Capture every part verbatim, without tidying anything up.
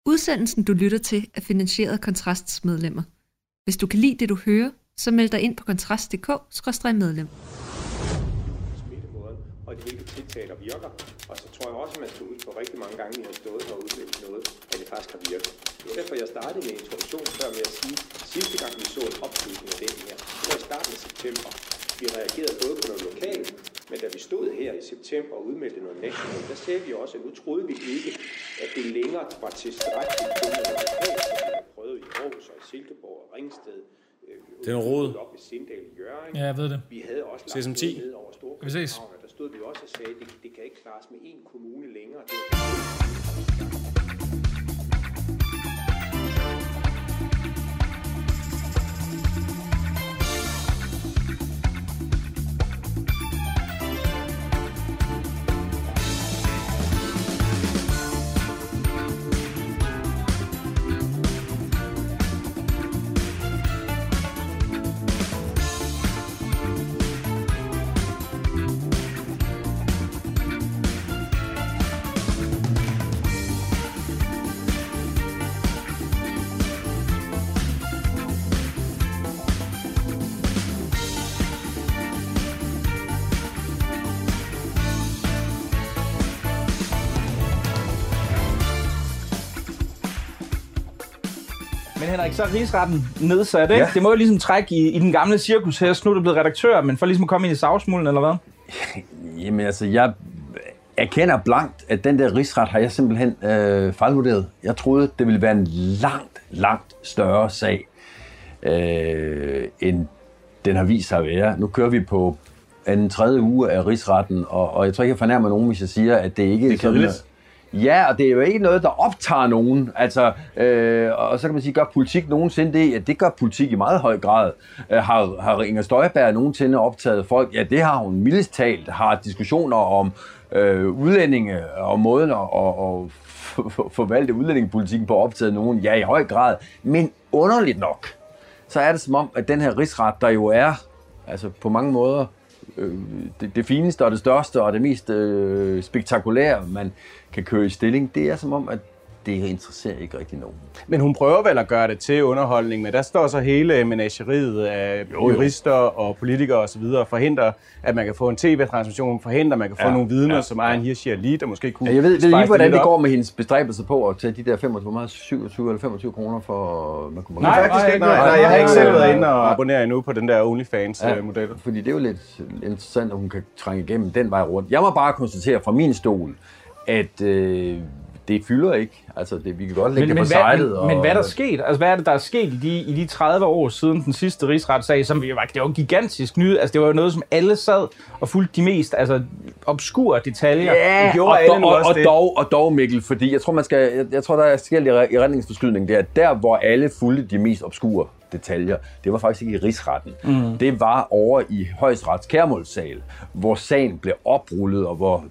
Udsendelsen, du lytter til, er finansieret af Kontrasts medlemmer. Hvis du kan lide det, du hører, så meld dig ind på kontrast punktum d k skråstreg medlem. Smittemåden og de hvilke tiltag, der virker. Og så tror jeg også, at man skal ud på rigtig mange gange, vi har stået og udviklet noget, at det faktisk har virket. Det var derfor, jeg startede med introduktion før med at sige, at sidste gang vi så en opslutning af den her, det var i starten af september. Vi reagerede både på noget lokalt, men da vi stod her i september og udmeldte noget nationalt, der sagde vi også, at nu troede vi ikke, at det længere var tilstrækkeligt kun med noget lokalt, som vi har prøvet i Aarhus og i Silkeborg og Ringsted. Det er en rod. Op i Sindal i Hjørring. Ja, jeg ved det. Vi havde også lagt noget ned over Storkøbenhavn, og der stod vi også og sagde, at det, det kan ikke klares med én kommune længere. Det Men Henrik, så er rigsretten nedsat, ikke? Ja. Det må jo ligesom trække i, i den gamle cirkushest. Nu er du blevet redaktør, men for ligesom at komme ind i savsmulden, eller hvad? Jamen altså, jeg erkender blankt, at den der rigsret har jeg simpelthen øh, fejlvurderet. Jeg troede, det ville være en langt, langt større sag, øh, end den har vist sig at være. Nu kører vi på en tredje uge af rigsretten, og, og jeg tror ikke, jeg fornærmer nogen, hvis jeg siger, at det ikke det er sådan... Ja, og det er jo ikke noget, der optager nogen. Altså, øh, og så kan man sige, gør politik nogensinde det? Ja, det gør politik i meget høj grad. Øh, har, har Inger Støjberg nogensinde optaget folk? Ja, det har hun mildest talt. Har diskussioner om øh, udlændinge og måden at og, og forvalte udlændingepolitikken på optaget nogen? Ja, i høj grad. Men underligt nok, så er det som om, at den her rigsret, der jo er altså på mange måder øh, det, det fineste og det største og det mest øh, spektakulære, man kan køre i stilling, det er som om, at det interesserer ikke rigtig nogen. Men hun prøver vel at gøre det til underholdning, men der står så hele menageriet af jo, jo. jurister og politikere osv. og forhindrer, at man kan få en tv-transmission, forhindrer, at man kan få ja, nogle vidner, ja, som er en Hirschia lige, der måske kunne... Ja, jeg ved, ved lige, hvordan det går med hendes bestræbelser på at tage de der femogtyve, syvogtyve eller femogtyve kroner for... Man kunne nej, faktisk ikke. Nej, nej, nej, jeg har ikke selv været inde og abonnere endnu på den der OnlyFans-model. Ja, fordi det er jo lidt interessant, at hun kan trænge igennem den vej rundt. Jeg må bare konstatere fra min stol, at øh, det fylder ikke. Altså, det, vi kan godt lægge men, det på sitet. Men, og... men hvad er der sket? Altså, hvad er det, der er sket i de, i de tredive år siden den sidste rigsretssag, som jo var, det var gigantisk nyt. Altså, det var jo noget, som alle sad og fulgte de mest altså, obskure detaljer. Ja, det gjorde og, alle og, og, og, dog, og dog, Mikkel, fordi jeg tror, man skal, jeg, jeg tror, der er forskellige erindringsforskydning der. Der, hvor alle fulgte de mest obskure detaljer, det var faktisk ikke i rigsretten. Mm. Det var over i Højesterets kærmålssal, hvor sagen blev oprullet, og hvor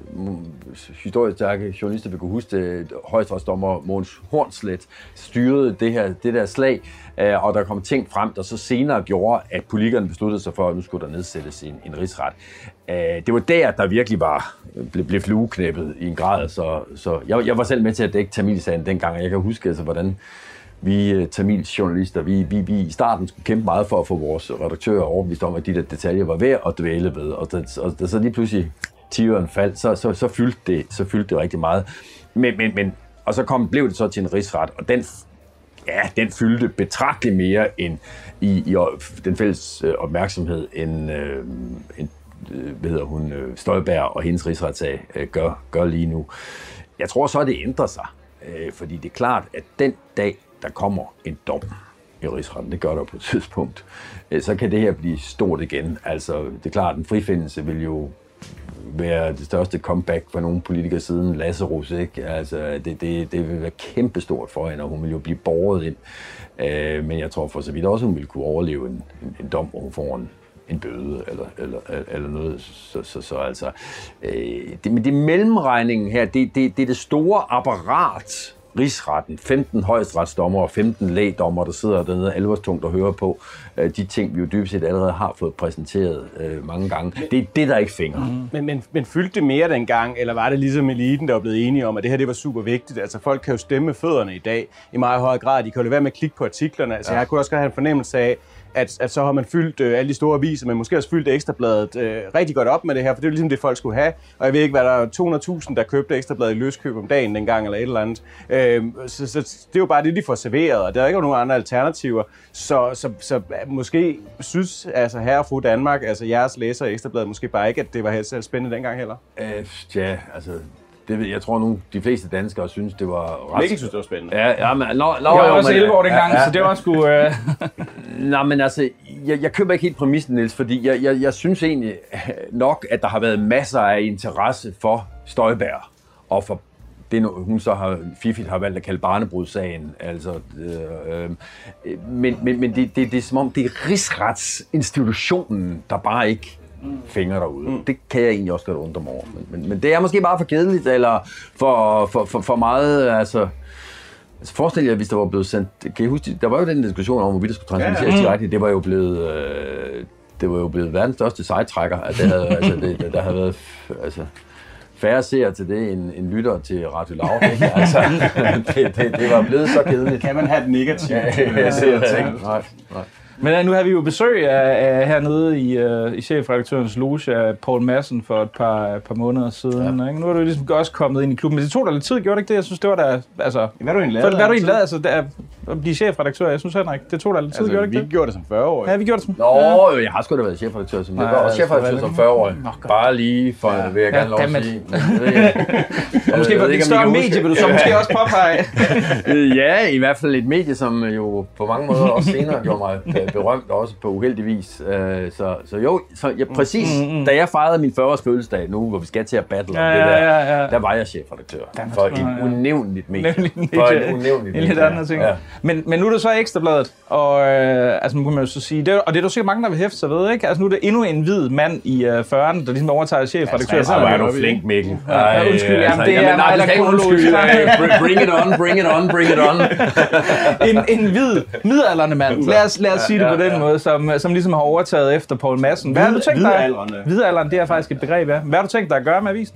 historisk stærke journalister vil kunne huske, at højesteretsdommer Mogens Hornslet styrede det her det der slag, og der kom ting frem, der så senere gjorde, at politikerne besluttede sig for, at nu skulle der nedsættes en, en rigsret. Det var der, der virkelig var blev, blev flueknæppet i en grad, så, så jeg, jeg var selv med til at dække Tamilsagen dengang, og jeg kan huske, altså, hvordan vi Tamils-journalister, vi, vi, vi i starten skulle kæmpe meget for at få vores redaktører overbevist om, at de der detaljer var værd at dvæle ved, og der, og der så lige pludselig tiøren faldt, så, så, så, fyldte det, så fyldte det rigtig meget. Men, men, men, og så kom, blev det så til en rigsret, og den, ja, den fyldte betragteligt mere end i, i den fælles øh, opmærksomhed, end, øh, end øh, hvad hedder hun, øh, Støjberg og hendes rigsretssag øh, gør, gør lige nu. Jeg tror så, at det ændrer sig, øh, fordi det er klart, at den dag, der kommer en dom i rigsretten, det gør der på et tidspunkt, øh, så kan det her blive stort igen. Altså, det er klart, at en frifindelse vil jo være det største comeback for nogle politikere siden Lazarus, ikke? Altså, det, det, det vil være kæmpestort for hende, og hun vil jo blive båret ind. Øh, men jeg tror for så vidt også, hun vil kunne overleve en, en, en dom, hvor hun får en, en bøde eller, eller, eller noget. Så, så, så altså, øh, det, men det mellemregningen her, det, det, det er det store apparat rigsretten, femten højesteretsdommer og femten lægdommer, der sidder dernede alvorstungt og hører på øh, de ting, vi jo dybest set allerede har fået præsenteret øh, mange gange. Det er det, der ikke fænger. Mm. Men, men, men fyldte det mere dengang, eller var det ligesom eliten, der var blevet enige om, at det her det var super vigtigt? Altså folk kan jo stemme med fødderne i dag i meget høj grad. De kan jo lade være med at klikke på artiklerne. Altså ja. Jeg kunne også godt have en fornemmelse af, At, at så har man fyldt øh, alle de store aviser, men måske også fyldt Ekstrabladet øh, rigtig godt op med det her, for det er jo ligesom det, folk skulle have. Og jeg ved ikke, hvad der er to hundrede tusind, der købte Ekstrabladet i løskøb om dagen dengang, eller et eller andet. Øh, så, så det er jo bare det, de får serveret, og der er ikke nogen andre alternativer. Så, så, så måske synes altså herre og fru Danmark, altså jeres læser af Ekstrabladet, måske bare ikke, at det var helt spændende dengang heller. Øh, ja, altså... Det ved, jeg tror nu, de fleste danskere synes, det var ret... Mikkel synes, det var spændende. Ja, ja men... Nå, nå, jeg var også elleve år dengang, ja, ja. Så det var sgu... Øh... Nej, men altså, jeg, jeg køber ikke helt præmissen, Niels, fordi jeg, jeg, jeg synes egentlig nok, at der har været masser af interesse for Støjberg, og for det, hun så har, fiffigt har valgt at kalde barnebrudssagen. Altså, øh, øh, men men, men det, det, det er som om, det er rigsretsinstitutionen, der bare ikke fingre derude. Mm. Det kan jeg egentlig også godt undre mig over. Men, men, men det er måske bare for kedeligt, eller for, for, for, for meget, altså... Altså forestil jer, hvis der var blevet sendt... Kan I huske, der var jo den diskussion om, hvorvidt der skulle transmitteres ja, ja. direkte. Det var jo blevet... Øh, det var jo blevet verdens største sejtrækker. Altså, det havde, altså, det, der havde været... Altså, færre seere til det, end, end lytter til Radio Loud. Altså, det, det, det var blevet så kedeligt. Kan man have det negativt at se og tænke? Nej, nej. Men nu har vi jo besøg af, af hernede i, uh, i chefredaktørens loge af Poul Madsen for et par, par måneder siden. Ja. Ikke? Nu er du ligesom også kommet ind i klubben, men det tog da lidt tid, gjorde det ikke det? Jeg synes, det var da... Altså, hvad er du egentlig lavet? Hvad er du egentlig lavet? Altså, der, at blive chefredaktør, jeg synes heller ikke. Det tog da lidt tid, altså, gjorde det ikke vi det? gjorde det som fyrre år. Ja, vi gjorde det som... Nå, ja. Jeg har sgu da været chefredaktør som... Nej, jeg var også chefredaktør som fyrre år. Bare lige for, ja. vil jeg gerne lov at sige. Og måske for et større medie, vil du så måske også påpege? Ja, i hvert fald et medie, som jo på mange måder også senere gjorde mig berømt, også på uheldig vis. Så, så jo, så, ja, præcis, mm, mm. da jeg fejrede min fyrre års fødselsdag nu, hvor vi skal til at battle ja, det der, ja, ja. der var jeg chefredaktør for et ja. unævnligt medie. medie. For et unævnligt medie. Lidt andre ting. Ja. Men, men nu er det så Ekstrabladet, og øh, altså, nu kan man jo så sige, det er, og det er der sikkert mange, der vil hæfte sig ved, ikke? Altså nu er det endnu en hvid mand i øh, fyrrerne, der ligesom overtager chefredaktør. Ja, så er du flink, Mikkel. Ja, undskyld, jamen, altså, det er jamen, meget kronologisk. Bring it on, bring it on, bring it on. en, en hvid, midaldrende mand. Lad os, lad os sige det på den måde, som, som ligesom har overtaget efter Poul Madsen. Hvad har du tænkt dig? Hvidaldrende. Hvidaldrende, det er faktisk et begreb, ja. Hvad har du tænkt dig at gøre med avisen?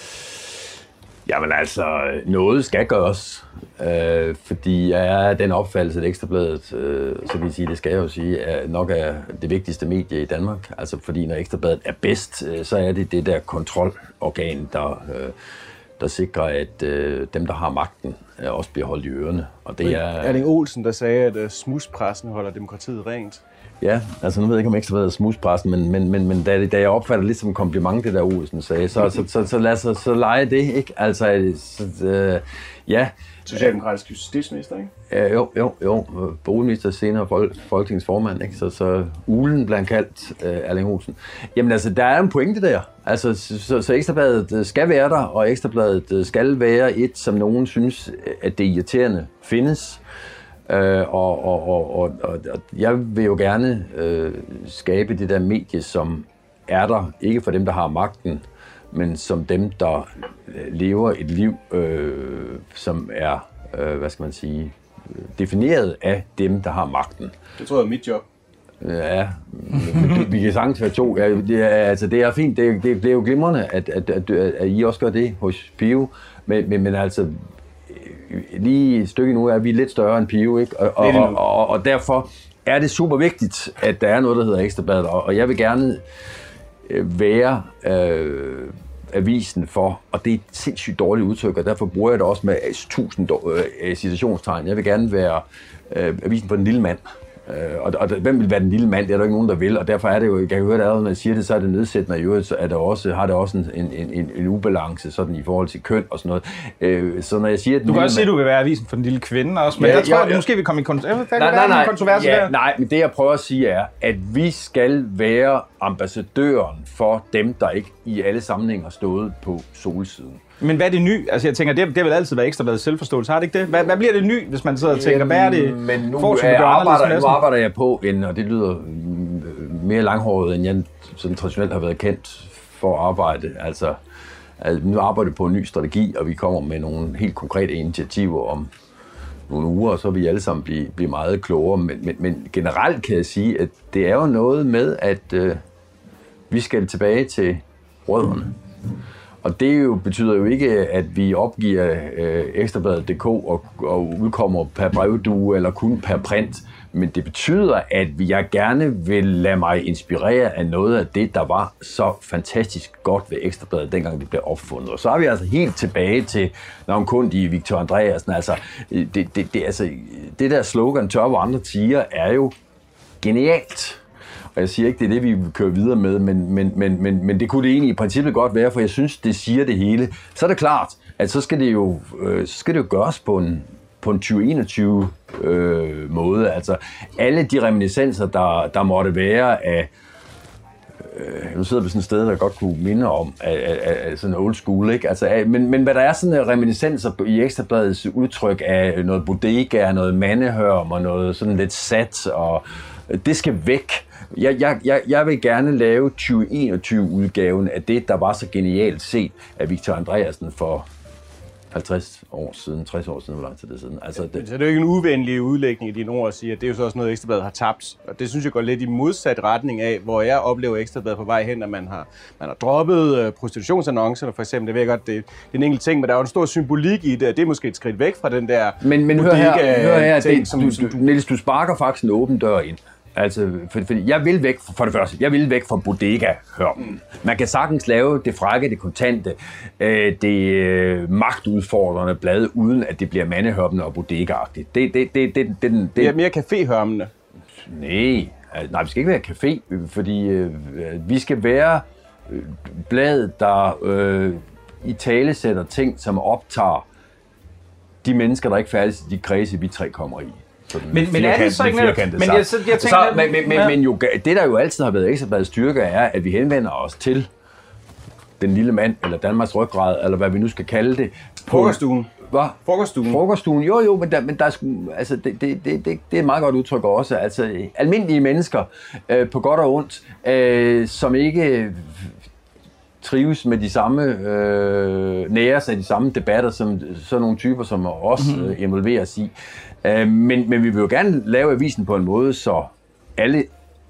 Jamen altså, noget skal gøres, øh, fordi jeg er den opfattelse, at Ekstrabladet, øh, så kan jeg sige, det skal jeg jo sige, er nok er det vigtigste medie i Danmark. Altså fordi når Ekstrabladet er bedst, øh, så er det det der kontrolorgan, der, øh, der sikrer, at øh, dem, der har magten, øh, også bliver holdt i ørerne. Og det er Erling Olsen, der sagde, at uh, smuspressen holder demokratiet rent. Ja, altså nu ved jeg ikke, om Ekstrabladet er smuspressen, men, men, men, men da, da jeg opfatter lidt som en kompliment, det der Olsen sagde, så, så, så, så lad os så, så lege det, ikke? Altså, så, øh, ja. Socialdemokratisk justitsminister, ikke? Ja, jo, jo, jo. Boligminister, senere folk, folketingsformand, ikke? Så, så ulen blev han kaldt, øh, Erling Olsen. Jamen altså, der er en pointe der. Altså, så, så Ekstrabladet skal være der, og Ekstrabladet skal være et, som nogen synes, at det irriterende findes. Uh, og, og, og, og, og jeg vil jo gerne uh, skabe det der medie, som er der, ikke for dem, der har magten, men som dem, der lever et liv, uh, som er, uh, hvad skal man sige, defineret af dem, der har magten. Det tror jeg er mit job. Ja, vi kan sagtens være to. Ja, det, er, altså, det er fint, det, det, det er jo glimrende, at, at, at, at I også gør det hos Pio, men, men, men altså, lige et stykke nu er vi lidt større end Pio, ikke? Og, og, og, og, og derfor er det super vigtigt, at der er noget, der hedder Ekstrabladet, og, og jeg vil gerne øh, være øh, avisen for, og det er et sindssygt dårligt udtryk, og derfor bruger jeg det også med tusind øh, citationstegn. Jeg vil gerne være øh, avisen for den lille mand. Og, og hvem vil være den lille mand? Det er der ikke nogen, der vil, og derfor er det jo, jeg kan høre, at når man siger det, så er det nedsættende, og i øvrigt så er det også, har det også en, en, en, en ubalance sådan i forhold til køn og sådan noget. Øh, så når jeg siger, at du kan også sige, at du vil være avisen for den lille kvinde også, men ja, jeg tror, ja, ja. måske vi kommer i kont- nej, nej, nej, kontrovers ja, der. Nej, men det jeg prøver at sige er, at vi skal være ambassadøren for dem, der ikke i alle sammenhænge har stået på solsiden. Men hvad er det ny? Altså jeg tænker, det, det vil altid være Ekstrabladet selvforståelse, har det ikke det? Hvad, hvad bliver det ny, hvis man sidder og tænker, hvad er det? Men nu, jeg arbejder, nu arbejder jeg på en, og det lyder mere langhåret, end jeg sådan traditionelt har været kendt for at arbejde. Altså, Altså, nu arbejder vi på en ny strategi, og vi kommer med nogle helt konkrete initiativer om nogle uger, og så vil vi alle sammen blive, blive meget klogere. Men, men, men generelt kan jeg sige, at det er jo noget med, at øh, vi skal tilbage til rødderne. Og det jo betyder jo ikke, at vi opgiver øh, Ekstrabladet punktum d k og, og udkommer per brevdue eller kun per print. Men det betyder, at jeg gerne vil lade mig inspirere af noget af det, der var så fantastisk godt ved Ekstrabladet, dengang det blev opfundet. Og så er vi altså helt tilbage til navnkundige Victor Andreasen. Altså, det, det, det, altså, det der slogan, tør hvor andre tiger, er jo genialt. Og jeg siger ikke, det er det, vi kører videre med, men, men, men, men, men det kunne det egentlig i princippet godt være, for jeg synes, det siger det hele. Så er det klart, at så skal det jo, øh, så skal det jo gøres på en, på en tyve enogtyve øh, måde. Altså alle de reminiscenser, der, der måtte være af, øh, nu sidder vi sådan et sted, der godt kunne minde om, af, af, af sådan old school, ikke? Altså, af, men, men hvad der er sådan reminiscenser i Ekstrabladets udtryk af noget bodega, noget mandehørm og noget sådan lidt sat, og det skal væk. Jeg, jeg, jeg, jeg vil gerne lave tyve enogtyve-udgaven af det, der var så genialt set af Victor Andreasen for halvtreds år siden, tres år siden, hvor lang tid det siden. Altså, det... Så det er jo ikke en uvenlig udlægning i dine ord at sige, at det er jo så også noget, Ekstrabladet har tabt. Og det synes jeg går lidt i modsat retning af, hvor jeg oplever Ekstrabladet på vej hen, at man har, man har droppet uh, prostitutionsannoncerne for eksempel. Det ved jeg godt, det, det er en enkelt ting, men der er jo en stor symbolik i det, og det er måske et skridt væk fra den der... Men, men hør her, hør her ting, det, som, du, som du, Niels, du sparker faktisk en åben dør ind. Altså, fordi for jeg vil væk, for det første, jeg vil væk fra bodega-hørmen. Man kan sagtens lave det frække, det kontante, øh, det øh, magtudfordrende blad, uden at det bliver mandehørmende og bodega-agtigt. Det, det, det, det, det, det, det er mere caféhørmende. Nej, altså, nej, vi skal ikke være café, fordi øh, vi skal være øh, bladet, der øh, i tale sætter ting, som optager de mennesker, der ikke færdes i de kredse, vi tre kommer i. Men, men er det så ikke netop? Men jeg, så, jeg tænker, så, men, men, ja. men jo, det der jo altid har været Ekstrabladets styrke er, at vi henvender os til den lille mand, eller Danmarks ryggrad, eller hvad vi nu skal kalde det. Frokoststuen. Hvad? Frokoststuen. Frokoststuen, jo jo, men der, men der er, altså, det, det, det, det er et meget godt udtryk også. Altså, almindelige mennesker, øh, på godt og ondt, øh, som ikke trives med de samme, øh, næres af de samme debatter, som sådan nogle typer, som os øh, involverer os i. Øh, men, men vi vil jo gerne lave avisen på en måde, så alle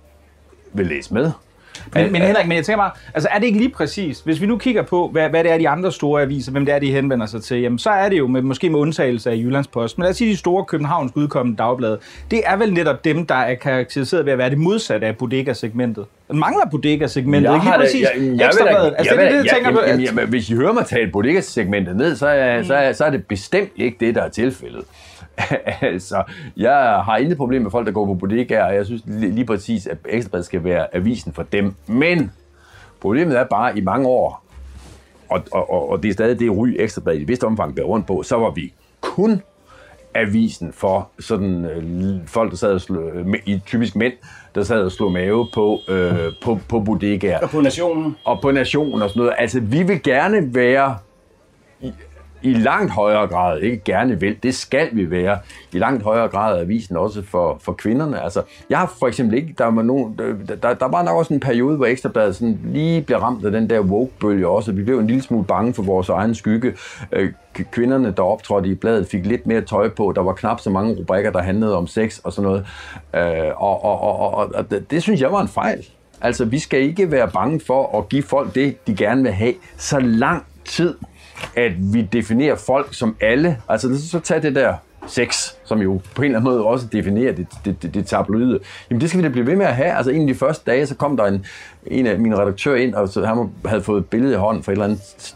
vil læse med. Men, men Henrik, men jeg tænker bare, altså er det ikke lige præcis, hvis vi nu kigger på, hvad, hvad det er de andre store aviser, hvem det er, de henvender sig til, jamen så er det jo med, måske med undtagelse af Jyllandsposten, men lad os sige de store københavnsk udkommende dagblade, det er vel netop dem, der er karakteriseret ved at være det modsatte af bodega-segmentet. Den mangler bodega-segmentet, ikke lige præcis Ekstrabladet. Altså det er det, jeg tænker på. Jamen, jamen, hvis I hører mig tale bodega-segmentet ned, så er, mm. så, er, så er det bestemt ikke det, der er tilfældet. Altså, jeg har intet problem med folk, der går på bodegaer, og jeg synes lige præcis, at Ekstrabladet skal være avisen for dem. Men problemet er bare, i mange år, og, og, og det er stadig det ry Ekstrabladet i et vist omfang bliver rundt på, så var vi kun avisen for sådan øh, folk, der sad og slog, øh, typisk mænd, der sad og slog mave på, øh, på, på bodegaer. Og på Nationen. Og på Nationen og sådan noget. Altså, vi vil gerne være... I, i langt højere grad, ikke gerne vil, det skal vi være, i langt højere grad af avisen også for, for kvinderne. Altså, jeg har for eksempel ikke, der var, nogen, der, der, der var nok også en periode, hvor Ekstrabladet sådan lige blev ramt af den der woke-bølge også. Vi blev en lille smule bange for vores egen skygge. Kvinderne, der optrådte i bladet, fik lidt mere tøj på. Der var knap så mange rubrikker, der handlede om sex og sådan noget. Og, og, og, og, og det, det synes jeg var en fejl. Altså, vi skal ikke være bange for at give folk det, de gerne vil have, så lang tid, at vi definerer folk som alle. Altså, så tag det der sex, som jo på en eller anden måde også definerer det, det, det, det tabloide. Jamen, det skal vi da blive ved med at have. Altså, en af de første dage, så kom der en, en af mine redaktører ind, og så han havde fået et billede i hånden fra et eller andet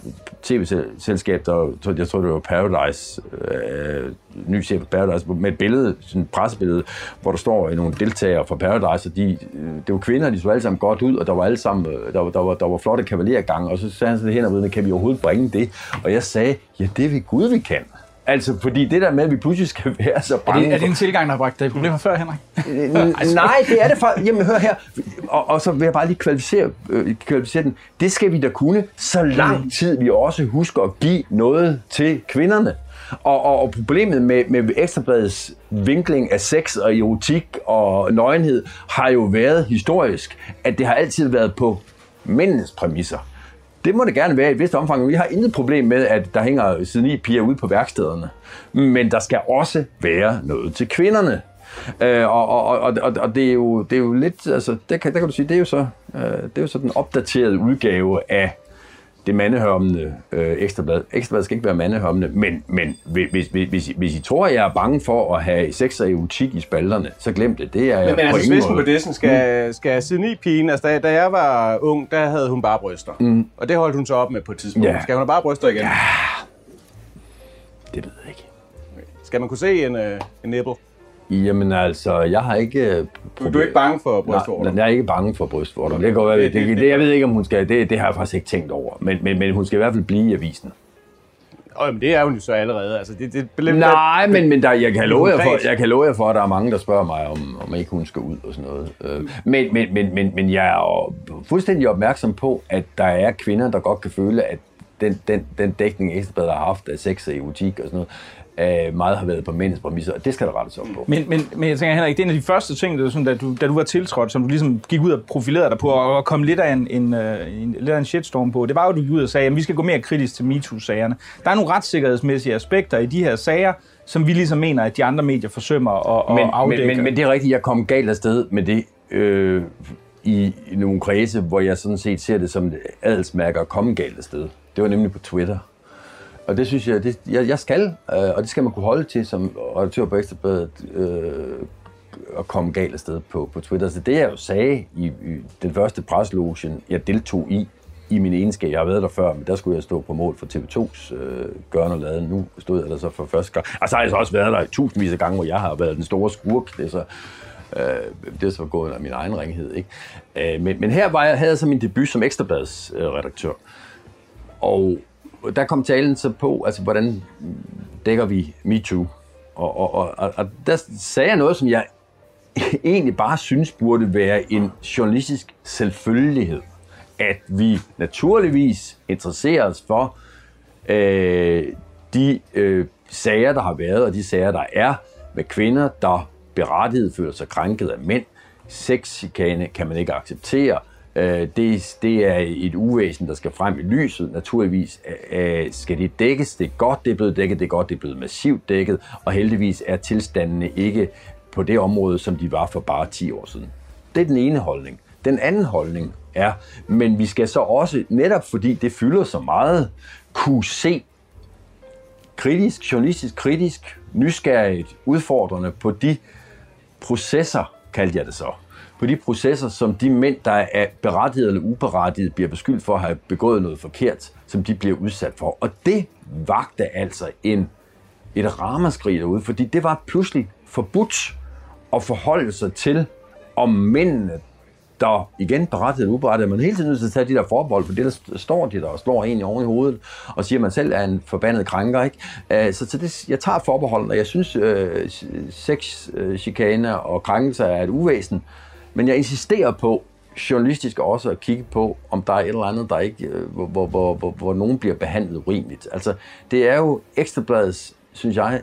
tv-selskab, der, jeg tror, det var Paradise, øh, ny chef på Paradise, med et billede, sådan et pressebillede, hvor der står nogle deltagere fra Paradise, og de, det var kvinder, de så alle sammen godt ud, og der var alle sammen, der var, der var, der var flotte kavalergange, og så sagde han sådan hen og ved, kan vi overhovedet bringe det? Og jeg sagde, ja, det er vi Gud, vi kan. Altså, fordi det der med, at vi pludselig skal være så bange... Er det, er det en tilgang, der har bragt dig problemer før, Henrik? Nej, det er det for... Jamen, hør her. Og, og så vil jeg bare lige kvalificere, øh, kvalificere den. Det skal vi da kunne, så lang tid vi også husker at give noget til kvinderne. Og, og, og problemet med, med Ekstrabladets vinkling af sex og erotik og nøgenhed har jo været historisk, at det har altid været på mændenes præmisser. Det må det gerne være i et vist omfang. Vi har intet problem med, at der hænger siden i piger ude på værkstederne. Men der skal også være noget til kvinderne. Øh, og, og, og, og, og det er jo det er jo lidt, altså det kan, der kan du sige, det er jo så øh, det er jo så den opdaterede udgave af det mandehørmende øh, Ekstrablad. Ekstrabladet skal ikke være mandehørmende, men men hvis, hvis, hvis, hvis I tror, at jeg er bange for at have sex og erotik i spalterne, så glem det. Det er jeg men, men på altså, ingen måde. på det, skal, skal siden i pigen, altså da, da jeg var ung, der havde hun bare bryster. Mm. Og det holdt hun så op med på et tidspunkt. Ja. Skal hun have bare bryster igen? Ja. Det ved jeg ikke. Skal man kunne se en, øh, en nipple? Jamen altså, jeg har ikke... Du, du er ikke bange for brystvorter? Nej, jeg er ikke bange for brystvorter. Det går, det, det, det, jeg ved ikke, om hun skal... Det, det har jeg faktisk ikke tænkt over. Men, men, men hun skal i hvert fald blive i avisen. Åh, men det er hun jo så allerede. Altså, det, det, det, Nej, men, men der, jeg, kan love jer for, jeg kan love jer for, at der er mange, der spørger mig, om, om ikke hun skal ud og sådan noget. Mm. Men, men, men, men, men jeg er fuldstændig opmærksom på, at der er kvinder, der godt kan føle, at den, den, den dækning, Ekstrabladet har haft af sex og erotik og sådan noget, Uh, meget har været på mændens præmisser, og det skal der rettes op på. Men, men, men jeg tænker, Henrik, det er en af de første ting, der, sådan, da, du, da du var tiltrådt, som du ligesom gik ud og profilerede dig på, og kom lidt af en, en, en, lidt af en shitstorm på, det var jo, du gik ud og sagde, at vi skal gå mere kritisk til MeToo-sagerne. Der er nogle retssikkerhedsmæssige aspekter i de her sager, som vi ligesom mener, at de andre medier forsømmer at, men, at afdække. Men, men, men det er rigtigt, jeg kom galt afsted med det øh, i, i nogle kredse, hvor jeg sådan set ser det som et adelsmærke at komme galt afsted. Det var nemlig på Twitter. Og det synes jeg, det, jeg, jeg skal, øh, og det skal man kunne holde til som redaktør på Ekstrabladet, øh, at komme galt afsted på, på Twitter. Så det jeg jo sagde i, i den første preslogen, jeg deltog i, i min egenskab, jeg har været der før, men der skulle jeg stå på mål for T V to's øh, gørne og lade. Nu stod jeg der så for første gang. Og så har jeg så også været der i tusindvis af gange, hvor jeg har været den store skurk. Det er så, øh, det er så gået af min egen ringhed, ikke? Øh, men, men her var jeg, havde jeg så min debut som Ekstrabladets øh, redaktør. Og der kom talen så på, altså hvordan dækker vi MeToo? Og, og, og, og der sagde jeg noget, som jeg egentlig bare synes burde være en journalistisk selvfølgelighed. At vi naturligvis interesserer os for øh, de øh, sager, der har været, og de sager, der er med kvinder, der berettiget føler sig krænket af mænd. Sexchikane kan man ikke acceptere. Det, det er et uvæsen, der skal frem i lyset. Naturligvis skal det dækkes. Det er godt, det er blevet dækket. Det er godt, det er blevet massivt dækket. Og heldigvis er tilstandene ikke på det område, som de var for bare ti år siden. Det er den ene holdning. Den anden holdning er, men vi skal så også, netop fordi det fylder så meget, kunne se kritisk, journalistisk kritisk, nysgerrigt, udfordrende på de processer, kaldte jeg det så. På de processer, som de mænd, der er berettiget eller uberettiget, bliver beskyldt for at have begået noget forkert, som de bliver udsat for. Og det vagte altså en, et ramaskrig derude, fordi det var pludselig forbudt at forholde sig til, om mændene, der igen berettiget eller uberettiget, man hele tiden nødt til at tage de der forbehold, for det der står de der og slår en oven i hovedet, og siger, at man selv er en forbandet krænker, ikke? Så til det, jeg tager forbeholden, og jeg synes, øh, sex, øh, chikane og krænkelser er et uvæsen. Men jeg insisterer på, journalistisk også, at kigge på, om der er et eller andet, der ikke, hvor, hvor, hvor, hvor, hvor nogen bliver behandlet urimeligt. Altså, det er jo Ekstrabladets, synes jeg,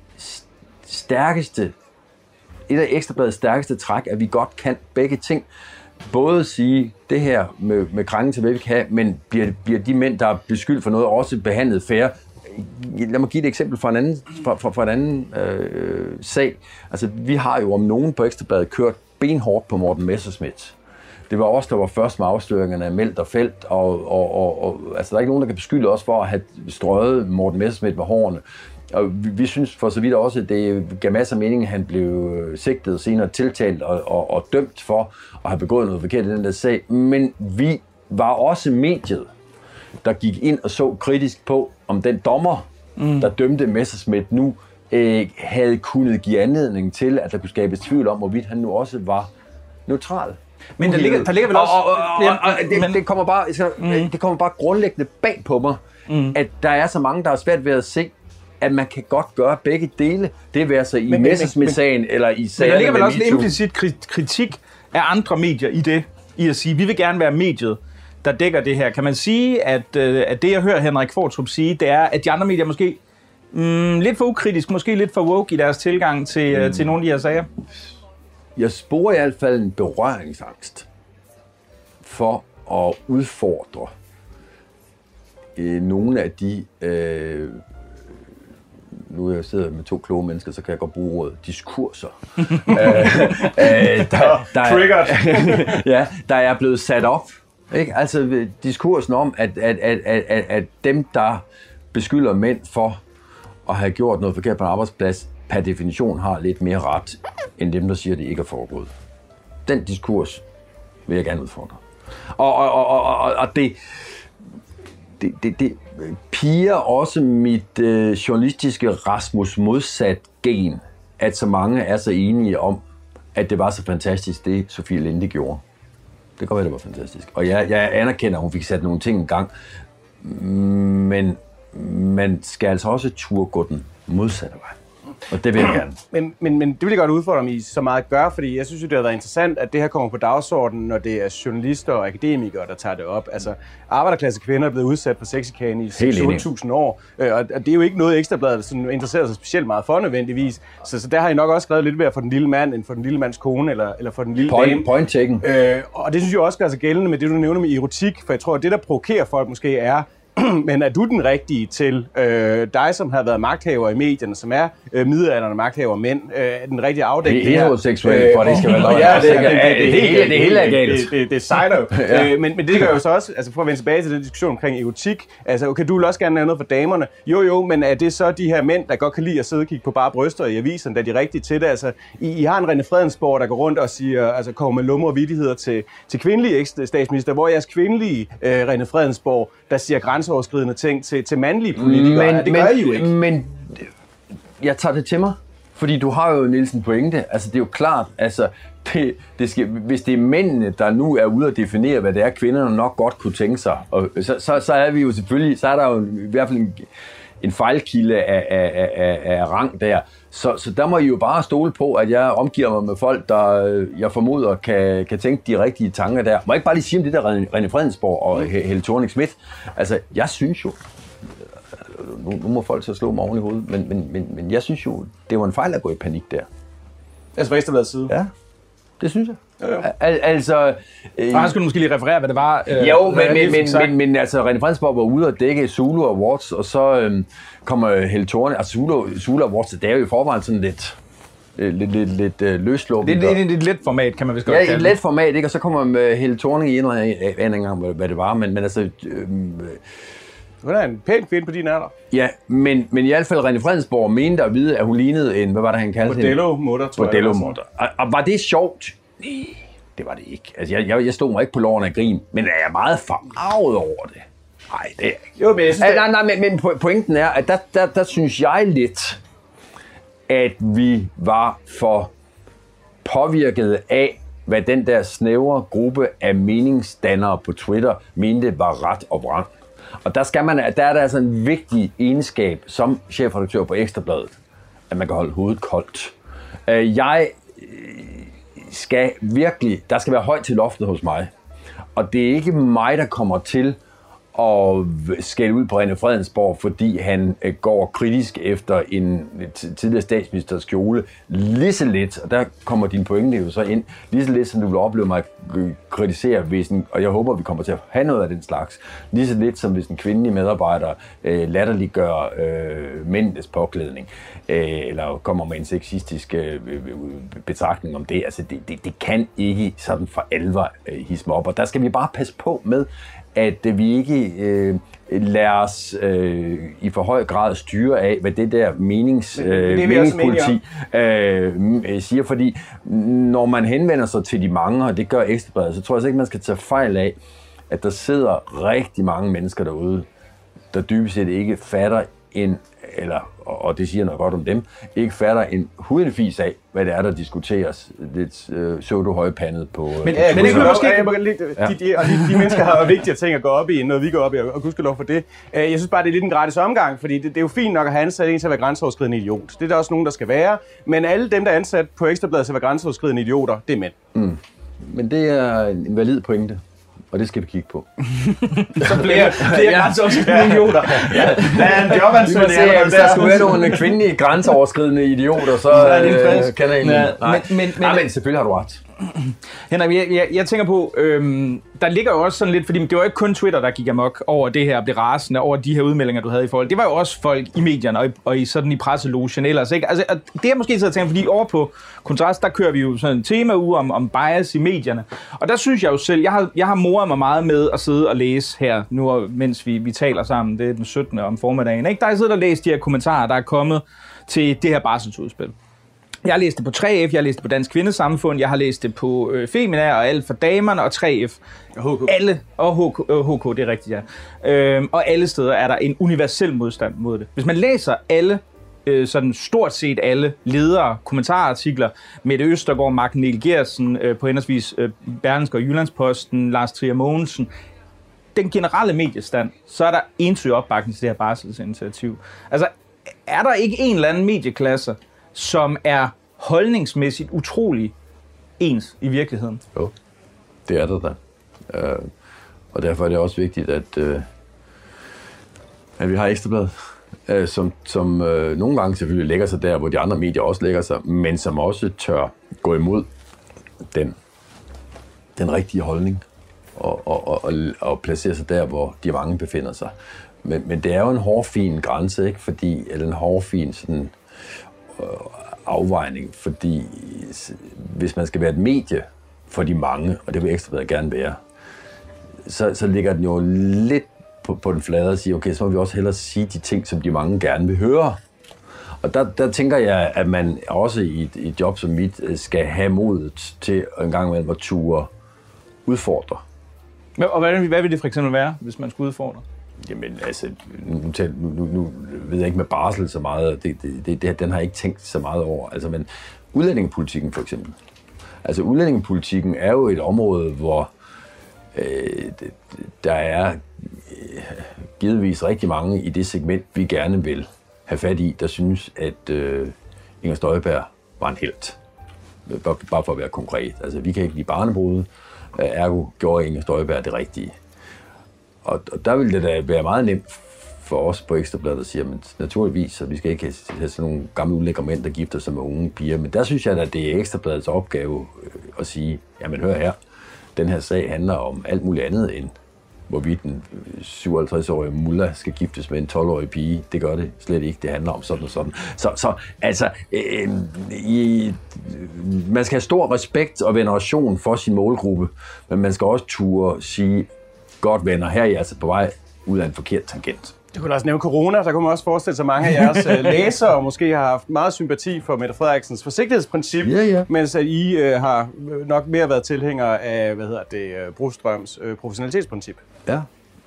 stærkeste, et af Ekstrabladets stærkeste træk, at vi godt kan begge ting. Både sige, det her med, med krænkelse vil vi ikke have, men bliver, bliver de mænd, der er beskyldt for noget, også behandlet fair. Lad mig give et eksempel fra en anden, fra, fra, fra en anden øh, sag. Altså, vi har jo om nogen på Ekstrabladet kørt benhårdt på Morten Messerschmidt. Det var os, der var først med afsløringerne af Meldt og Felt, og, og, og, og altså, der er ikke nogen, der kan beskylde os for at have strøget Morten Messerschmidt med hårene. Og vi, vi synes for så vidt også, at det gav masser af mening, at han blev sigtet, senere tiltalt og, og, og dømt for at have begået noget forkert i den der sag. Men vi var også mediet, der gik ind og så kritisk på, om den dommer, mm. der dømte Messerschmidt nu, øh, havde kunnet give anledning til, at der kunne skabes tvivl om, hvorvidt han nu også var neutral. Men der ligger, der ligger vel også... Og, og, og, og, og det, men... det, kommer bare, skal, mm. det kommer bare grundlæggende bag på mig, mm. at der er så mange, der er svært ved at se, at man kan godt gøre begge dele. Det vil altså i Messerschmidt-sagen eller i sagen. Men der ligger vel også en implicit kritik af andre medier i det, i at sige, vi vil gerne være mediet, der dækker det her. Kan man sige, at, at det, jeg hører Henrik Qvortrup sige, det er, at de andre medier måske mm, lidt for ukritisk, måske lidt for woke i deres tilgang til, mm. til nogle af de her sager? Jeg sporer i hvert fald en berøringsangst for at udfordre øh, nogle af de... Øh, nu jeg sidder med to kloge mennesker, så kan jeg godt bruge ordet diskurser. øh, øh, der, der, er, ja, der er blevet sat op. Ikke? Altså diskursen om, at, at, at, at, at dem, der beskylder mænd for at have gjort noget forkert på en arbejdsplads, per definition har lidt mere ret, end dem, der siger, at det ikke er foregået. Den diskurs vil jeg gerne udfordre. Og, og, og, og, og det, det, det, det piger også mit øh, journalistiske Rasmus Modsat-gen, at så mange er så enige om, at det var så fantastisk, det Sofie Linde gjorde. Det kan være, det var fantastisk. Og jeg, jeg anerkender, at hun fik sat nogle ting i gang, men man skal altså også turde gå den modsatte vej. Og det vil jeg gerne. Men, men, men det vil jeg godt udfordre mig i så meget gøre, fordi jeg synes jo, det har været interessant, at det her kommer på dagsordenen, når det er journalister og akademikere, der tager det op. Altså, arbejderklasse kvinder er blevet udsat for sexchikane i syv tusind år, og det er jo ikke noget Ekstrabladet, som interesserer sig specielt meget for nødvendigvis. Så, så der har I nok også skrevet lidt mere for den lille mand, end for den lille mands kone, eller, eller for den lille point, dame. Point taken. Øh, og det synes jeg også gør sig gældende med det, du nævner med erotik, for jeg tror, at det, der provokerer folk måske er, men er du den rigtige til øh, dig, som har været magthaver i medierne, som er øh, middelaldrende magthaver mænd, øh, den rigtige afdækning her? Det er heteroseksuelle, for det skal være løgn. Ja, det, det, det, det, det, det hele er galt. Det, det, det sejler jo. ja. øh, men, men det gør jo så også, altså for at vende tilbage til den diskussion omkring erotik, altså okay, du vil også gerne lave noget for damerne. Jo jo, men er det så de her mænd, der godt kan lide at sidde og kigge på bare bryster i avisen, der er de rigtige til det? Altså, I, I har en René Fredensborg, der går rundt og siger, altså kommer med lumre vittigheder til, til kvindelige eks-statsminister, hvor jeres kvindelige øh, René Fredensborg, der siger grænseoverskridende ting til, til mandlige politikere. Men, det gør men, I jo ikke. Men jeg tager det til mig, fordi du har jo Nielsen pointe. Altså det er jo klart, altså det, det skal, hvis det er mændene, der nu er ude at definere, hvad det er, kvinderne nok godt kunne tænke sig, og så, så, så er vi jo selvfølgelig, så er der jo i hvert fald en, en fejlkilde af, af, af, af rang der. Så, så der må I jo bare stole på, at jeg omgiver mig med folk, der jeg formoder kan, kan tænke de rigtige tanker der. Må jeg ikke bare lige sige om det der René Fredensborg og Helle Thorning-Schmidt? Altså, jeg synes jo, nu, nu må folk så slå mig oven i hovedet, men, men, men, men jeg synes jo, det var en fejl at gå i panik der. Altså fra Ekstrabladets side? Ja, det synes jeg. Jo, jo. Al, altså... Øh, og han skulle måske lige referere, hvad det var. Øh, jo, men, men, men, men, men altså, René Fredensborg var ude og dække Zulu Awards, og så øh, kommer Helle Thorning, altså Zulu, Zulu Awards, det er jo i forvejen sådan lidt... lidt, lidt, lidt øh, løsluppet. Det er et, et let format, kan man vist godt ja, kalde et let format, ikke? Og så kommer med Helle Thorning i en eller anden gang, hvad det var, men, men altså... Øh, Hun er en pæn kvinde på din alder. Ja, men, men i hvert fald René Fredensborg mente at vide, at hun lignede en, hvad var det, han kaldte hende? Bordello-mutter, tror jeg. Bordello-mutter. Og, og var det sjovt? Nej, det var det ikke. Altså, jeg, jeg, jeg stod mig ikke på låren af grin, men er jeg meget forarvet over det? Nej, det er jeg ikke. Jo, men jeg synes, nej, nej, nej, men, men pointen er, at der, der, der synes jeg lidt, at vi var for påvirket af, hvad den der snævre gruppe af meningsdannere på Twitter mente var ret og vrang. Og der, skal man, der er der altså en vigtig egenskab som chefredaktør på Ekstrabladet, at man kan holde hovedet koldt. Jeg skal virkelig, der skal være højt til loftet hos mig. Og det er ikke mig, der kommer til at skælde ud på René Fredensborg, fordi han går kritisk efter en tidligere statsministers kjole. Lige så lidt, og der kommer din pointe jo så ind, lige så lidt som du vil opleve mig kritisere, hvis en, og jeg håber, vi kommer til at have noget af den slags, lige så lidt som hvis en kvindelig medarbejder øh, latterliggør øh, mændenes påklædning, øh, eller kommer med en sexistisk øh, betragtning om det. Altså, det, det, det kan ikke sådan for alvor øh, hisse mig op, og der skal vi bare passe på med, at vi ikke øh, lader os øh, i for høj grad styre af, hvad det der menings, øh, det meningspoliti øh, siger. Fordi når man henvender sig til de mange, og det gør Ekstrabladet, så tror jeg altså ikke, man skal tage fejl af, at der sidder rigtig mange mennesker derude, der dybest set ikke fatter en, eller, og det siger noget godt om dem, ikke fatter en hudefis af, hvad det er, der diskuteres lidt øh, pseudo-højpandet på... Men, på ja, men det kan måske... Jeg må lide, ja. de, de, og de, de mennesker har jo vigtigere ting at gå op i, end noget vi går op i, og gudskelov for det. Jeg synes bare, det er lidt en gratis omgang, fordi det, det er jo fint nok at have ansat en til at være grænseoverskridende idiot. Det er der også nogen, der skal være, men alle dem, der er ansat på Ekstrabladet til at være grænseoverskridende idioter, det er mænd. Mm. Men det er en valid pointe. Og det skal vi kigge på. Så flere, flere ja. grænseoverskridende idioter. Ja. Ja, det jobansøgning er der. Der skulle være nogle kvindelige grænseoverskridende idioter, så øh, kan jeg egentlig... Nej, men, men, men, men selvfølgelig har du ret. Henrik, jeg, jeg, jeg tænker på, øhm, der ligger jo også sådan lidt, fordi det var ikke kun Twitter, der gik amok over det her, blev rasende over de her udmeldinger, du havde i forhold. Det var jo også folk i medierne og i, og i sådan i presselogen ellers, ikke? Altså, det er måske så at tænke, fordi over på Kontrast, der kører vi jo sådan en tema uge om, om bias i medierne. Og der synes jeg jo selv, jeg har, jeg har moret mig meget med at sidde og læse her, nu mens vi, vi taler sammen, det er den syttende om formiddagen, ikke? Der har jeg siddet og læst de her kommentarer, der er kommet til det her barselsudspil. Jeg har læst det på tre F, jeg har læst det på Dansk Kvindesamfund, jeg har læst det på øh, Femina og Alt for Damerne og tre F. Og H K. Alle, og H K, øh, H K, det er rigtigt, ja. Øhm, og alle steder er der en universel modstand mod det. Hvis man læser alle, øh, sådan stort set alle ledere, kommentarartikler, Mette Østergaard, Mark Niel Gersen, øh, på henholdsvis øh, Berlingske og Jyllandsposten, Lars Trier Mogensen, den generelle mediestand, så er der entydig opbakning til det her barselsinitiativ. Altså, er der ikke en eller anden medieklasse, som er holdningsmæssigt utrolig ens i virkeligheden? Jo, det er der da. Uh, og derfor er det også vigtigt, at, uh, at vi har Ekstrabladet, uh, som, som uh, nogle gange selvfølgelig lægger sig der, hvor de andre medier også lægger sig, men som også tør gå imod den, den rigtige holdning og, og, og, og, og placere sig der, hvor de mange befinder sig. Men, men det er jo en hårfin grænse, ikke? Fordi, eller en hårfin sådan afvejning, fordi hvis man skal være et medie for de mange, og det vil Ekstrabladet gerne være, så, så ligger den jo lidt på, på den flade og siger, okay, så må vi også hellere sige de ting, som de mange gerne vil høre. Og der, der tænker jeg, at man også i et, et job som mit skal have modet til en gang imellem at ture udfordre. Og hvad, hvad vil det for eksempel være, hvis man skulle udfordre? Jamen altså, nu, nu, nu, nu ved jeg ikke med barsel så meget, det, det, det, den har jeg ikke tænkt så meget over. Altså, men udlændingepolitikken for eksempel. Altså udlændingepolitikken er jo et område, hvor øh, der er øh, givetvis rigtig mange i det segment, vi gerne vil have fat i, der synes, at øh, Inger Støjberg var en helt. Bare for at være konkret. Altså, vi kan ikke lide barnebrude, ergo gjorde Inger Støjberg det rigtige. Og, og der ville det da være meget nemt for os på Ekstrabladet at sige, at naturligvis, at vi skal ikke have, have sådan nogle gamle ulækre mænd, der gifter sig med unge piger. Men der synes jeg, at det er Ekstrabladets opgave at sige, jamen hør her, den her sag handler om alt muligt andet end, hvorvidt en syvoghalvtreds-årig mulla skal giftes med en tolv-årig pige. Det gør det slet ikke. Det handler om sådan og sådan. Så, så altså, øh, i, man skal have stor respekt og veneration for sin målgruppe, men man skal også turde sige, godt venner, her er I altså på vej ud af en forkert tangent. Du kunne også nævne corona. Der kunne man også forestille sig, mange af jeres læsere måske har haft meget sympati for Mette Frederiksens forsigtighedsprincip, ja, ja. mens at I øh, har nok mere været tilhængere af, hvad hedder det, Brostrøms øh, professionalitetsprincip. Ja,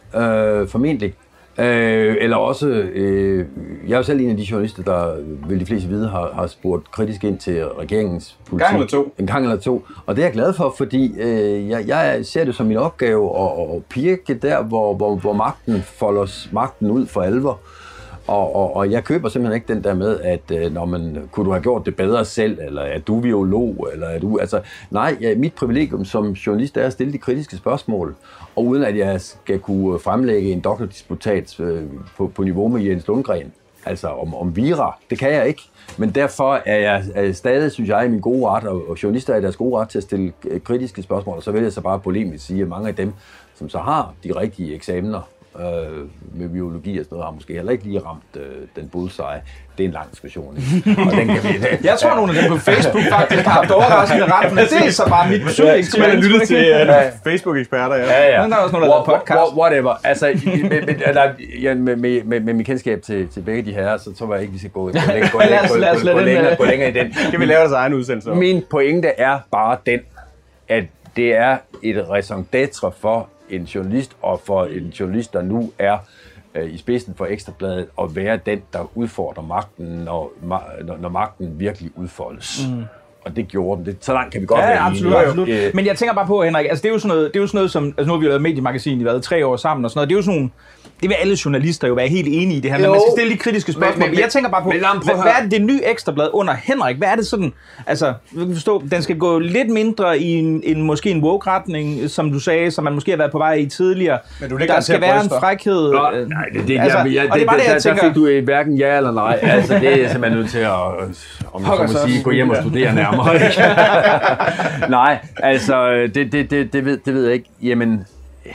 øh, formentlig. Øh, eller også, øh, jeg er jo selv en af de journalister, der vel de fleste vide har, har spurgt kritisk ind til regeringens politik. En gang eller to. En gang eller to. Og det er jeg glad for, fordi øh, jeg, jeg ser det som min opgave at, at pirke der, hvor, hvor, hvor magten folder magten ud for alvor. Og, og, og jeg køber simpelthen ikke den der med, at øh, når man, kunne du have gjort det bedre selv, eller er du biolog, eller er du... Altså, nej, ja, mit privilegium som journalist er at stille de kritiske spørgsmål, og uden at jeg skal kunne fremlægge en doktordisputat øh, på, på niveau med Jens Lundgren, altså om, om vira, det kan jeg ikke. Men derfor er jeg, er jeg stadig, synes jeg, i min gode ret, og, og journalister er i deres gode ret til at stille kritiske spørgsmål, og så vil jeg så bare polemisk sige, at mange af dem, som så har de rigtige eksamener, Øh, med biologi og sådan noget, har måske heller ikke lige ramt øh, den bullseye. Det er en lang diskussion. Og den kan vi, det, jeg tror, nogle af dem på Facebook faktisk har haft overraskende ret, men det er så bare mit personlige eksperiment. Jeg lytter til uh, Facebook-eksperter, ja. Ja, ja. Men der er også nogle, der har lavet podcast. Whatever. Altså, med, med, med, med, med, med, med mit kendskab til, til begge de herrer, så tror jeg ikke, vi skal gå, gå, længere, gå, længere, gå, gå, længere, gå længere i den. Kan vi lave deres egen udsendelse? Min pointe er bare den, at det er et raison d'être for en journalist, og for en journalist, der nu er øh, i spidsen for Ekstrabladet, at være den, der udfordrer magten, når, når, når magten virkelig udfoldes. Mm. Og det gjorde den. Det, så langt kan vi godt ja, være absolut, enige. absolut. Øh, Men jeg tænker bare på, Henrik, altså det er jo sådan noget, det er jo sådan noget som, altså nu har vi lavet mediemagasin i hvad, tre år sammen og sådan noget, det er jo sådan nogle, det vil alle journalister jo være helt enige i det her, men man skal stille de kritiske spørgsmål. Men, men, jeg tænker bare på, hvad, hvad er det, det nye Ekstrablad under Henrik? Hvad er det sådan, altså, du kan forstå, den skal gå lidt mindre i en, en måske en woke-retning, som du sagde, som man måske har været på vej i tidligere. Men du der skal være en frækhed. Nå, nej, det, det, altså, jeg, jeg, det, det, det, der, tænker, der fik du hverken ja eller nej. Altså, det er simpelthen nødt til at, om jeg så må sige, gå hjem og studere nærmere. nærmere. Ikke? Nej, altså, det, det, det, det, ved, det ved jeg ikke. Jamen, det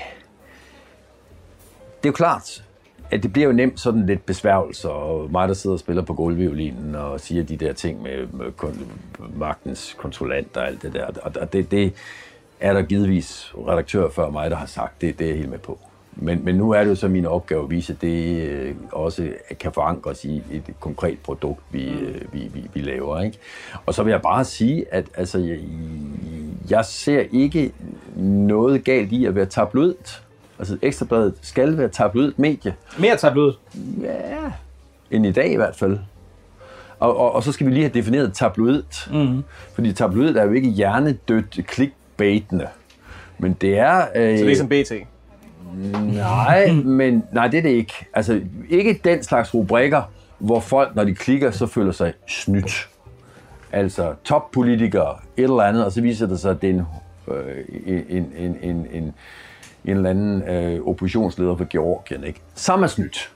er jo klart, at det bliver jo nemt sådan lidt besværgelser, og mig, der sidder og spiller på gulvviolinen og siger de der ting med, med kon- magtens kontrollant og alt det der. Og det, det er der givetvis redaktører før mig, der har sagt, det, det er jeg helt med på. Men, men nu er det jo så min opgave at vise, at det øh, også kan forankres i et konkret produkt, vi, øh, vi, vi, vi laver. Ikke? Og så vil jeg bare sige, at altså, jeg, jeg ser ikke noget galt i at være tabloidt. Altså Ekstrabladet skal være tabloidt medie. Mere tabloidt? Ja, end i dag i hvert fald. Og, og, og så skal vi lige have defineret tabloidt. Mm-hmm. Fordi tabloidt er jo ikke hjernedødt clickbaitende. Men det er... Øh, så det er som B T? Nej, men nej, det er det ikke. Altså, ikke den slags rubrikker, hvor folk, når de klikker, så føler sig snydt. Altså, toppolitikere, et eller andet, og så viser det sig, at det er en, øh, en, en, en, en, en eller anden øh, oppositionsleder for Georgien, ikke? Samme snydt.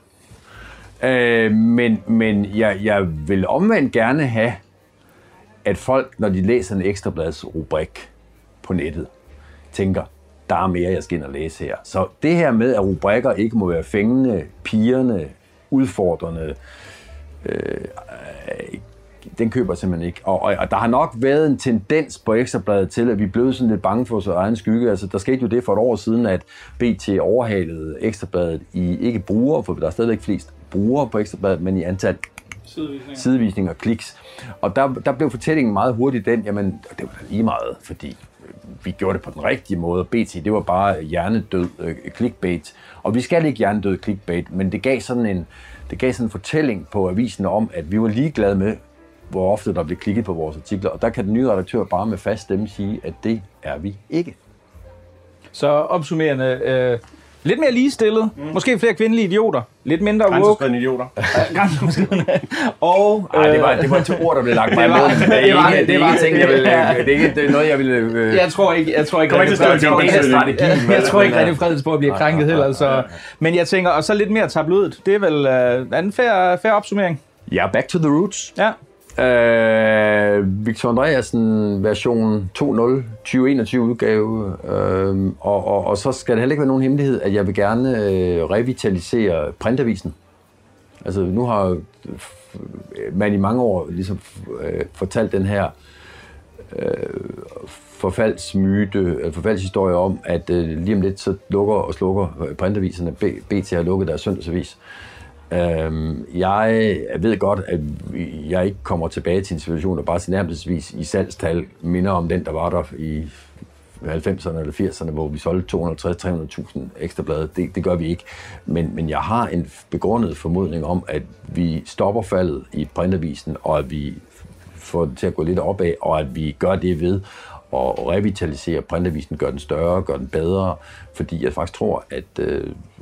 Øh, men men jeg, jeg vil omvendt gerne have, at folk, når de læser en Ekstrabladets rubrik på nettet, tænker, der er mere, jeg skal ind og læse her. Så det her med, at rubrikker ikke må være fængende, pirrende, udfordrende, øh, den køber jeg simpelthen ikke. Og, og, og der har nok været en tendens på Ekstrabladet til, at vi er blevet sådan lidt bange for vores egen skygge. Altså, der skete jo det for et år siden, at B T overhalede Ekstrabladet i ikke brugere, for der er stadigvæk flest brugere på Ekstrabladet, men i antal sidevisninger, sidevisninger og kliks. Og der, der blev fortællingen meget hurtigt den, jamen, det var lige meget, fordi vi gjorde det på den rigtige måde. B T, det var bare hjernedød øh, clickbait. Og vi skal ikke hjernedød clickbait, men det gav sådan en, det gav sådan en fortælling på avisen om, at vi var ligeglade med, hvor ofte der blev klikket på vores artikler. Og der kan den nye redaktør bare med fast stemme sige, at det er vi ikke. Så opsummerende, øh, lidt mere ligestillet, mm. måske flere kvindelige idioter, lidt mindre woke. Grænseoverskridende idioter. Og øh, Ej, det var det var to ord, der blev lagt mig imod. Det er ikke det var ting, jeg vil det er ikke det er noget jeg vil øh, Jeg tror ikke, jeg tror ikke, kommer ikke til at stå en strategi. Jeg tror ikke, René Fredensborg bliver krænket heller, så men jeg tænker og så lidt mere tabloidt. Det er vel øh, en fair fair opsummering. Ja, back to the roots. Ja. Uh, Victor Andreasen version to punkt nul tyve enogtyve udgave, uh, og, og, og så skal det heller ikke være nogen hemmelighed, at jeg vil gerne uh, revitalisere printavisen. Altså nu har man i mange år ligesom uh, fortalt den her uh, forfaldsmyte, forfaldshistorie om, at uh, lige om lidt så lukker og slukker printaviserne. B T har lukket deres søndagsavis. Øhm, jeg ved godt, at jeg ikke kommer tilbage til en situation, der bare tilnærmelsesvis i salgstal minder om den, der var der i halvfemserne eller firserne, hvor vi solgte to hundrede og halvtreds til tre hundrede tusind ekstra blade. Det, det gør vi ikke. Men, men jeg har en begrundet formodning om, at vi stopper faldet i printavisen, og at vi får det til at gå lidt opad, og at vi gør det ved at revitalisere printavisen, gør den større, gør den bedre, fordi jeg faktisk tror, at øh,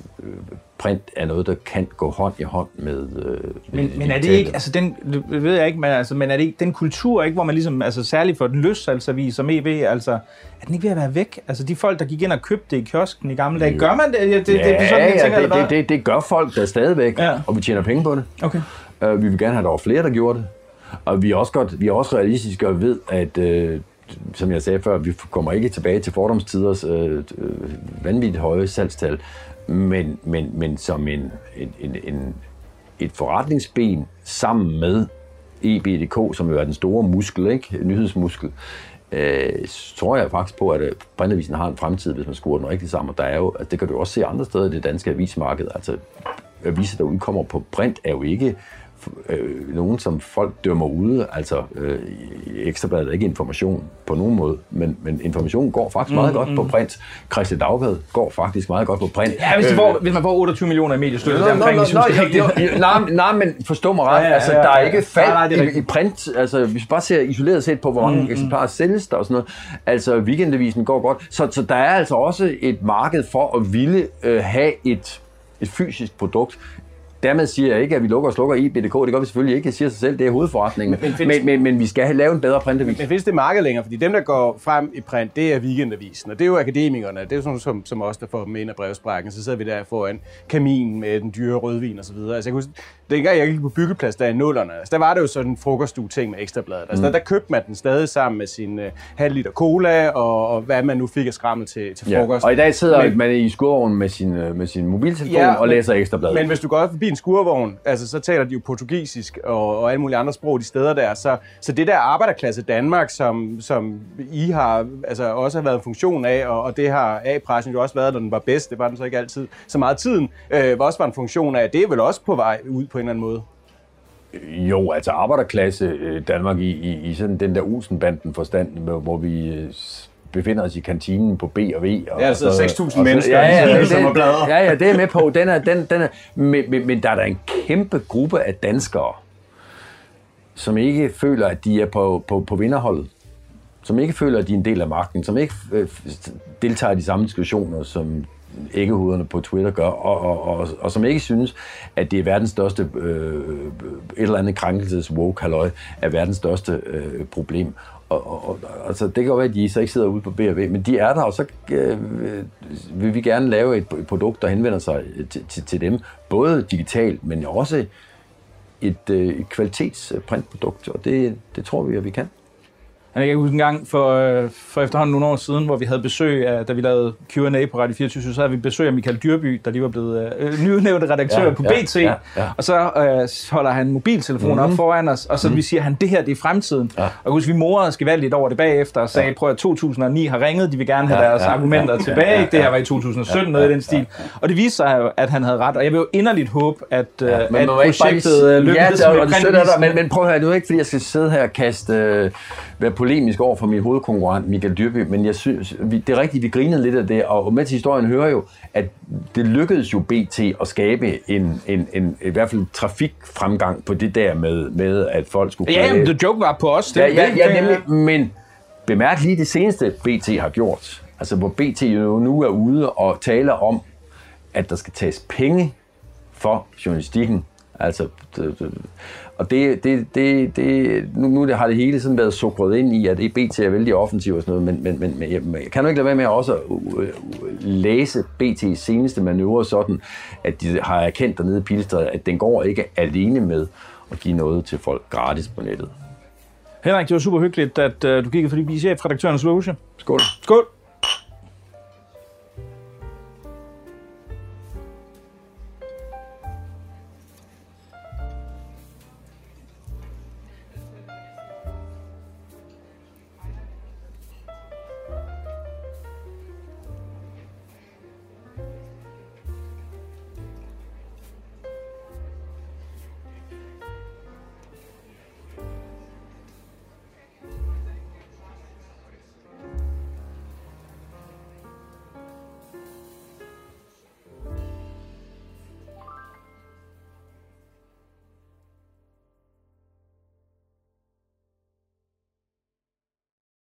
print er noget, der kan gå hånd i hånd med... Øh, men, men er det ikke, altså den, det ved jeg ikke, men, altså, men er det ikke den kultur, ikke, hvor man ligesom, altså særligt for den løssalgsavis som E V, altså, er den ikke ved at være væk? Altså de folk, der gik ind og købte det i kiosken i gamle dage, gør man det? Det, det, ja, det er sådan, jeg tænker, det, det, det, det gør folk der stadigvæk, ja. Og vi tjener penge på det. Okay. Uh, vi vil gerne have, at der var flere, der gjorde det. Og vi er også, godt, vi er også realistiske og ved, at... Øh, som jeg sagde før, vi kommer ikke tilbage til fordomstiders øh, vanvittigt høje salgstal, men, men, men som en, en, en, et forretningsben sammen med E B punktum D K, som jo er den store muskel, ikke? Nyhedsmuskel, øh, tror jeg faktisk på, at printavisen har en fremtid, hvis man skruer den rigtigt sammen. Og der er jo, altså, det kan du også se andre steder i det danske avismarked. Altså, aviser, der udkommer på print, er jo ikke Øh, nogen, som folk dømmer ude. Altså, øh, Ekstrabladet er ikke information på nogen måde, men, men information går faktisk mm, meget godt mm. på print. Kristeligt Dagblad går faktisk meget godt på print. Ja, hvis, øh, får, hvis man får otteogtyve millioner i mediestøtte, der omkring, synes jeg ikke. Nej, nej, men forstå mig ret. Ja, ja, ja, altså, der er ikke fald nej, nej, i, i print. Altså, hvis vi bare ser isoleret set på, hvor mange mm, eksemplarer sælges der og sådan noget. Altså, Weekendavisen går godt. Så, så der er altså også et marked for at ville øh, have et, et fysisk produkt. dermed siger jeg ikke, at vi lukker og slukker i B D K. Det gør vi selvfølgelig ikke. Jeg siger sig selv, det er hovedforretningen. Men, men, men, men, men vi skal have lavet en bedre printavis. Men findes det marked længere? Fordi dem, der går frem i print, det er Weekendavisen, og det er jo akademikerne. Det er jo sådan som, som os, der får dem ind af brevsprækken. Så sidder vi der foran kaminen med den dyre rødvin og så videre. Altså, jeg kan huske, dengang jeg gik på byggeplads, der i nullerne, altså, der var det jo sådan en frokoststue-ting med Ekstrabladet. Altså, mm. der, der købte man den stadig sammen med sin uh, halv liter cola og, og hvad man nu fik af skrammel til, til frokost. Ja. Og i dag sidder men, man i skurvognen med sin, med sin mobiltelefon ja, og læser Ekstrabladet. Men hvis du går forbi en skurvogn, altså, så taler de jo portugisisk og, og alle mulige andre sprog de steder der. Så, så det der arbejderklasse Danmark, som, som I har altså, også har været en funktion af, og, og det har A-pressen jo også været, når den var bedst, det var den så ikke altid så meget tiden, øh, var også var en funktion af, det er vel også på vej ud på en eller anden måde. Jo, altså arbejderklasse Danmark i, i, i sådan den der Olsen-banden forstand, hvor vi befinder os i kantinen på B og V. Og ja, der sidder seks tusind mennesker, ja, ja, det, som er bladre. Ja, ja, det er med på. Den er, den, den er, men, men, men der er der en kæmpe gruppe af danskere, som ikke føler, at de er på, på, på vinderholdet. Som ikke føler, at de er en del af magten. Som ikke øh, deltager i de samme diskussioner, som æggehovederne på Twitter gør, og, og, og, og som ikke synes, at det er verdens største, øh, et eller andet krænkelses woke-halløj, er verdens største øh, problem. Og, og, og, altså, det kan jo være, at de så ikke sidder ude på B og V, men de er der, og så øh, vil vi gerne lave et produkt, der henvender sig til, til, til dem, både digitalt, men også et, øh, et kvalitetsprintprodukt, og det, det tror vi, at vi kan. Jeg kan huske en gang for, for efterhånden nogle år siden, hvor vi havde besøg af, da vi lavede Q and A på Radio fireogtyve, så havde vi besøg af Michael Dyrby, der lige var blevet øh, nyudnævnte redaktør ja, på B T, ja, ja, ja. Og så øh, holder han mobiltelefonen mm-hmm. op foran os, og så mm-hmm. vi siger han, det her det er fremtiden. Ja. Og husk, vi morede skvaldigt over det bagefter og sagde, ja. prøv at to tusind og ni har ringet, de vil gerne have ja, deres ja, argumenter ja, tilbage. Ja, ja, det her var i to tusind og sytten, ja, noget i den stil. Og det viste sig, at han havde ret, og jeg vil jo inderligt håbe, at, ja, at projektet løb ja, det, og det der, men, men prøv at høre, det er ikke, fordi jeg skal sidde her og kaste, øh, være polemisk over for min hovedkonkurrent Michael Dyrby, men jeg synes, vi, det er rigtigt, vi grinede lidt af det, og med til historien hører jo, at det lykkedes jo B T at skabe en, en, en i hvert fald trafikfremgang på det der med, med at folk skulle... Ja, men the joke var på os. Det, ja, ja, ja, nemlig, men bemærk lige det seneste B T har gjort, altså hvor B T jo nu er ude og taler om, at der skal tages penge for journalistikken, altså... Det, det, og det, det, det, det, nu, nu har det hele sådan været sukret ind i, at B T er vældig offensiv og sådan noget, men, men, men, men jeg, jeg kan jo ikke lade være med at også læse B T's seneste manøvre sådan, at de har erkendt dernede i Pilestræde, at den går ikke alene med at give noget til folk gratis på nettet. Henrik, det var super hyggeligt, at uh, du kiggede forbi chefredaktørens loge. Skål. Skål.